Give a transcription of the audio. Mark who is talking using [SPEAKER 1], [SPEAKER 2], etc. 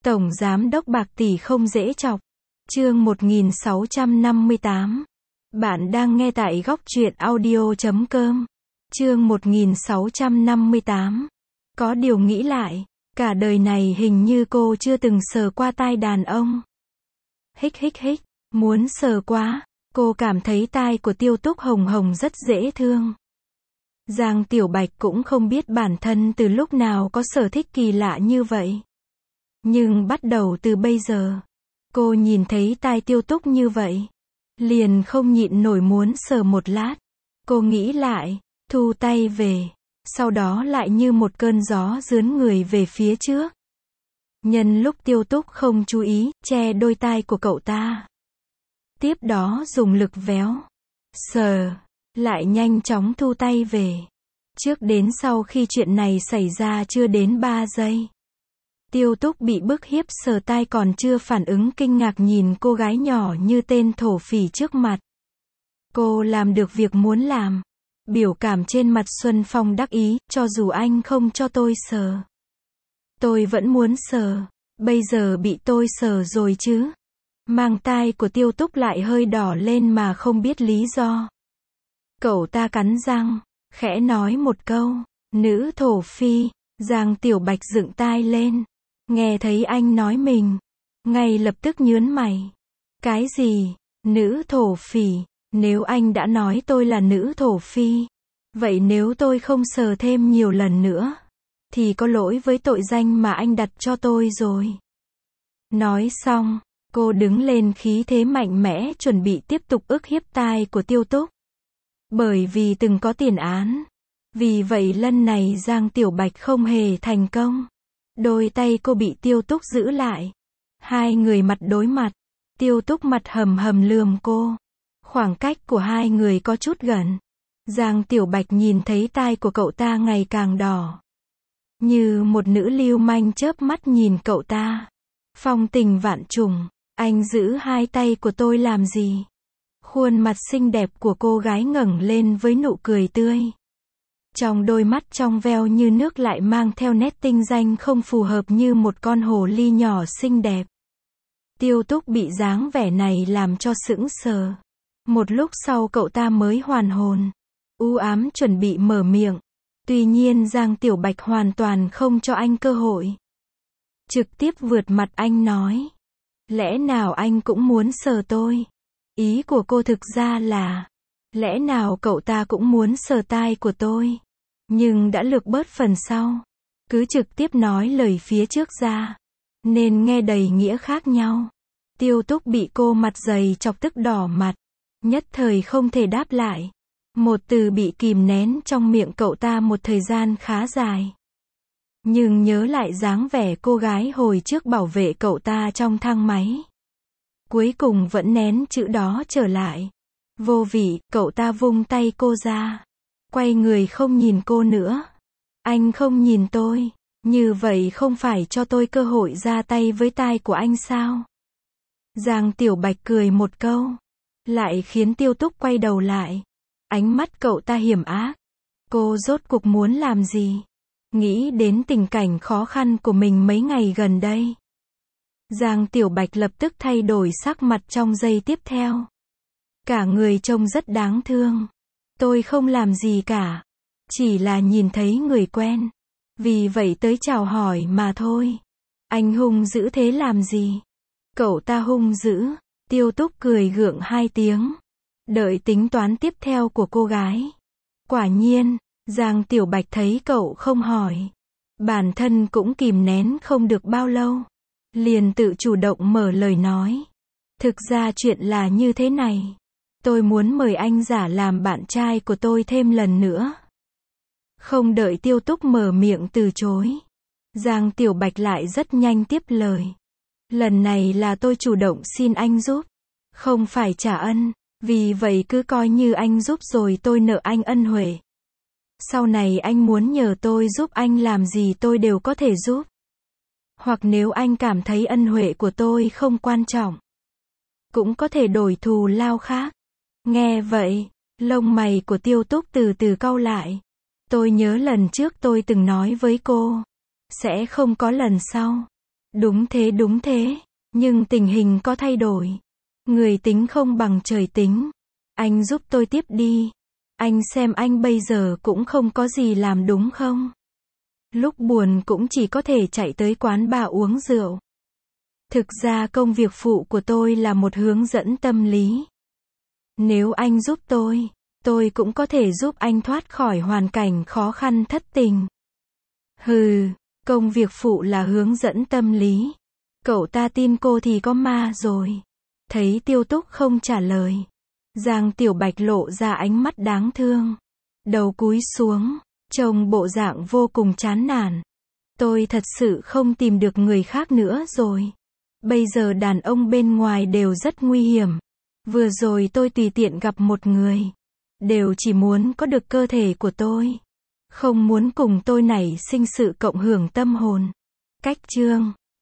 [SPEAKER 1] Tổng giám đốc bạc tỷ không dễ chọc. Chương 1658. Bạn đang nghe tại góc truyện audio.com. Chương 1658. Có điều nghĩ lại, cả đời này hình như cô chưa từng sờ qua tai đàn ông. Hích hích hích, muốn sờ quá. Cô cảm thấy tai của Tiêu Túc hồng hồng rất dễ thương. Giang Tiểu Bạch cũng không biết bản thân từ lúc nào có sở thích kỳ lạ như vậy. Nhưng bắt đầu từ bây giờ, cô nhìn thấy tai Tiêu Túc như vậy, liền không nhịn nổi muốn sờ một lát. Cô nghĩ lại, thu tay về, sau đó lại như một cơn gió rướn người về phía trước. Nhân lúc Tiêu Túc không chú ý, che đôi tai của cậu ta. Tiếp đó dùng lực véo, sờ, lại nhanh chóng thu tay về. Trước đến sau khi chuyện này xảy ra chưa đến 3 giây. Tiêu Túc bị bức hiếp sờ tai còn chưa phản ứng kinh ngạc nhìn cô gái nhỏ như tên thổ phỉ trước mặt. Cô làm được việc muốn làm. Biểu cảm trên mặt Xuân Phong đắc ý, cho dù anh không cho tôi sờ, tôi vẫn muốn sờ, bây giờ bị tôi sờ rồi chứ. Mang tai của Tiêu Túc lại hơi đỏ lên mà không biết lý do. Cậu ta cắn răng, khẽ nói một câu, nữ thổ phi. Giang Tiểu Bạch dựng tai lên, nghe thấy anh nói mình, ngay lập tức nhướng mày. Cái gì? Nữ thổ phỉ? Nếu anh đã nói tôi là nữ thổ phi, vậy nếu tôi không sờ thêm nhiều lần nữa, thì có lỗi với tội danh mà anh đặt cho tôi rồi. Nói xong, cô đứng lên khí thế mạnh mẽ chuẩn bị tiếp tục ức hiếp tai của Tiêu Túc. Bởi vì từng có tiền án, vì vậy lần này Giang Tiểu Bạch không hề thành công. Đôi tay cô bị Tiêu Túc giữ lại. Hai người mặt đối mặt. Tiêu Túc mặt hầm hầm lườm cô. Khoảng cách của hai người có chút gần. Giang Tiểu Bạch nhìn thấy tai của cậu ta ngày càng đỏ. Như một nữ lưu manh chớp mắt nhìn cậu ta. Phong tình vạn trùng, anh giữ hai tay của tôi làm gì? Khuôn mặt xinh đẹp của cô gái ngẩng lên với nụ cười tươi. Trong đôi mắt trong veo như nước lại mang theo nét tinh danh không phù hợp như một con hồ ly nhỏ xinh đẹp. Tiêu Túc bị dáng vẻ này làm cho sững sờ. Một lúc sau cậu ta mới hoàn hồn. U ám chuẩn bị mở miệng. Tuy nhiên Giang Tiểu Bạch hoàn toàn không cho anh cơ hội. Trực tiếp vượt mặt anh nói. Lẽ nào anh cũng muốn sờ tôi? Ý của cô thực ra là, lẽ nào cậu ta cũng muốn sờ tai của tôi? Nhưng đã lược bớt phần sau. Cứ trực tiếp nói lời phía trước ra. Nên nghe đầy nghĩa khác nhau. Tiêu Túc bị cô mặt dày chọc tức đỏ mặt. Nhất thời không thể đáp lại. Một từ bị kìm nén trong miệng cậu ta một thời gian khá dài. Nhưng nhớ lại dáng vẻ cô gái hồi trước bảo vệ cậu ta trong thang máy. Cuối cùng vẫn nén chữ đó trở lại. Vô vị, cậu ta vung tay cô ra. Quay người không nhìn cô nữa. Anh không nhìn tôi. Như vậy không phải cho tôi cơ hội ra tay với tai của anh sao? Giang Tiểu Bạch cười một câu. Lại khiến Tiêu Túc quay đầu lại. Ánh mắt cậu ta hiểm ác. Cô rốt cuộc muốn làm gì? Nghĩ đến tình cảnh khó khăn của mình mấy ngày gần đây. Giang Tiểu Bạch lập tức thay đổi sắc mặt trong giây tiếp theo. Cả người trông rất đáng thương. Tôi không làm gì cả. Chỉ là nhìn thấy người quen. Vì vậy tới chào hỏi mà thôi. Anh hung dữ thế làm gì? Cậu ta hung dữ. Tiêu Túc cười gượng hai tiếng. Đợi tính toán tiếp theo của cô gái. Quả nhiên, Giang Tiểu Bạch thấy cậu không hỏi. Bản thân cũng kìm nén không được bao lâu. Liền tự chủ động mở lời nói. Thực ra chuyện là như thế này. Tôi muốn mời anh giả làm bạn trai của tôi thêm lần nữa. Không đợi Tiêu Túc mở miệng từ chối. Giang Tiểu Bạch lại rất nhanh tiếp lời. Lần này là tôi chủ động xin anh giúp. Không phải trả ân. Vì vậy cứ coi như anh giúp rồi tôi nợ anh ân huệ. Sau này anh muốn nhờ tôi giúp anh làm gì tôi đều có thể giúp. Hoặc nếu anh cảm thấy ân huệ của tôi không quan trọng, cũng có thể đổi thù lao khác. Nghe vậy, lông mày của Tiêu Túc từ từ cau lại. Tôi nhớ lần trước tôi từng nói với cô, sẽ không có lần sau. Đúng thế. Nhưng tình hình có thay đổi. Người tính không bằng trời tính. Anh giúp tôi tiếp đi. Anh xem anh bây giờ cũng không có gì làm đúng không? Lúc buồn cũng chỉ có thể chạy tới quán bar uống rượu. Thực ra công việc phụ của tôi là một hướng dẫn tâm lý. Nếu anh giúp tôi cũng có thể giúp anh thoát khỏi hoàn cảnh khó khăn thất tình. Hừ, công việc phụ là hướng dẫn tâm lý. Cậu ta tin cô thì có ma rồi. Thấy Tiêu Túc không trả lời, Giang Tiểu Bạch lộ ra ánh mắt đáng thương. Đầu cúi xuống, trông bộ dạng vô cùng chán nản. Tôi thật sự không tìm được người khác nữa rồi. Bây giờ đàn ông bên ngoài đều rất nguy hiểm. Vừa rồi tôi tùy tiện gặp một người. Đều chỉ muốn có được cơ thể của tôi. Không muốn cùng tôi nảy sinh sự cộng hưởng tâm hồn. Cách chương